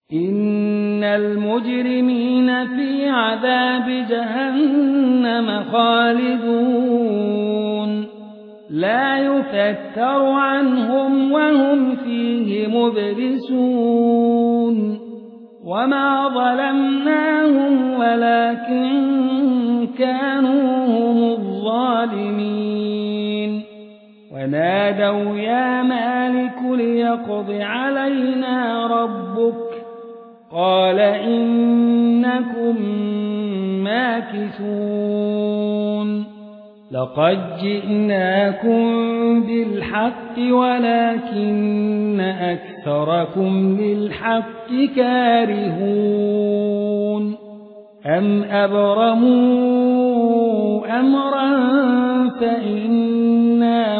إن المجرمين في عذاب جهنم خالدون لا يفتر عنهم وهم فيه مبلسون وما ظلمناهم ولكن كانوا هم الظالمين ونادوا يا مالك ليقض علينا ربك قال إنكم ماكثون لقد جئناكم بالحق ولكن أكثركم للحق كارهون أم أبرموا أمرا فإنا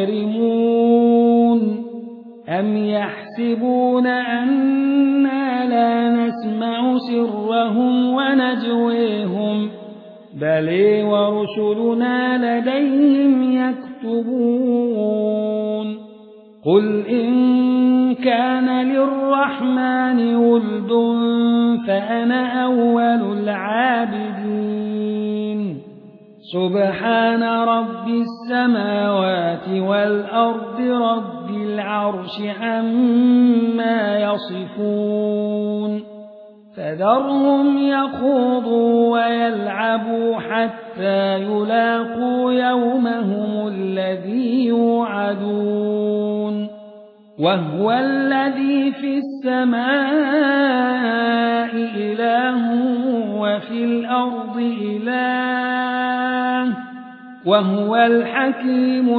مبرمون أم يحسبون أنا لا نسمع سرهم ونجويهم بل ورسلنا لديهم يكتبون قل إن كان للرحمن ولد فأنا أول العابدين سبحان رب السماوات والأرض رب العرش عما يصفون فذرهم يخوضوا ويلعبوا حتى يلاقوا يومهم الذي يوعدون وهو الذي في السماء إله وفي الأرض إله وهو الحكيم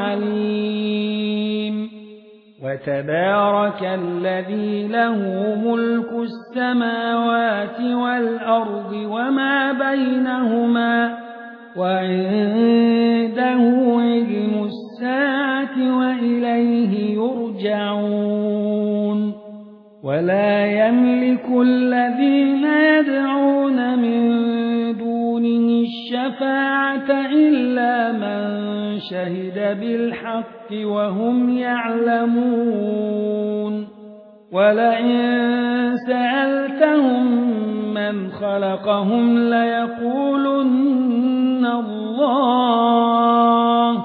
العليم وتبارك الذي له ملك السماوات والأرض وما بينهما وعنده علم الساعة وإليه يرجعون ولا يملك الذين يدعون من دونه الشفاعة إلا من شهد بالحق وهم يعلمون ولئن سألتهم من خلقهم ليقولن الله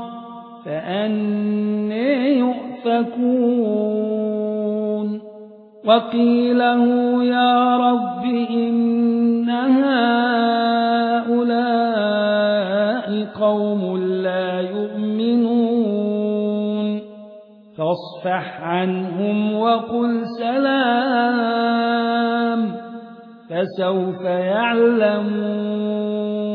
فأنى يؤفكون وقيله يا رب إن هؤلاء قوم لا يؤمنون فاصفح عنهم وقل سلام فسوف يعلمون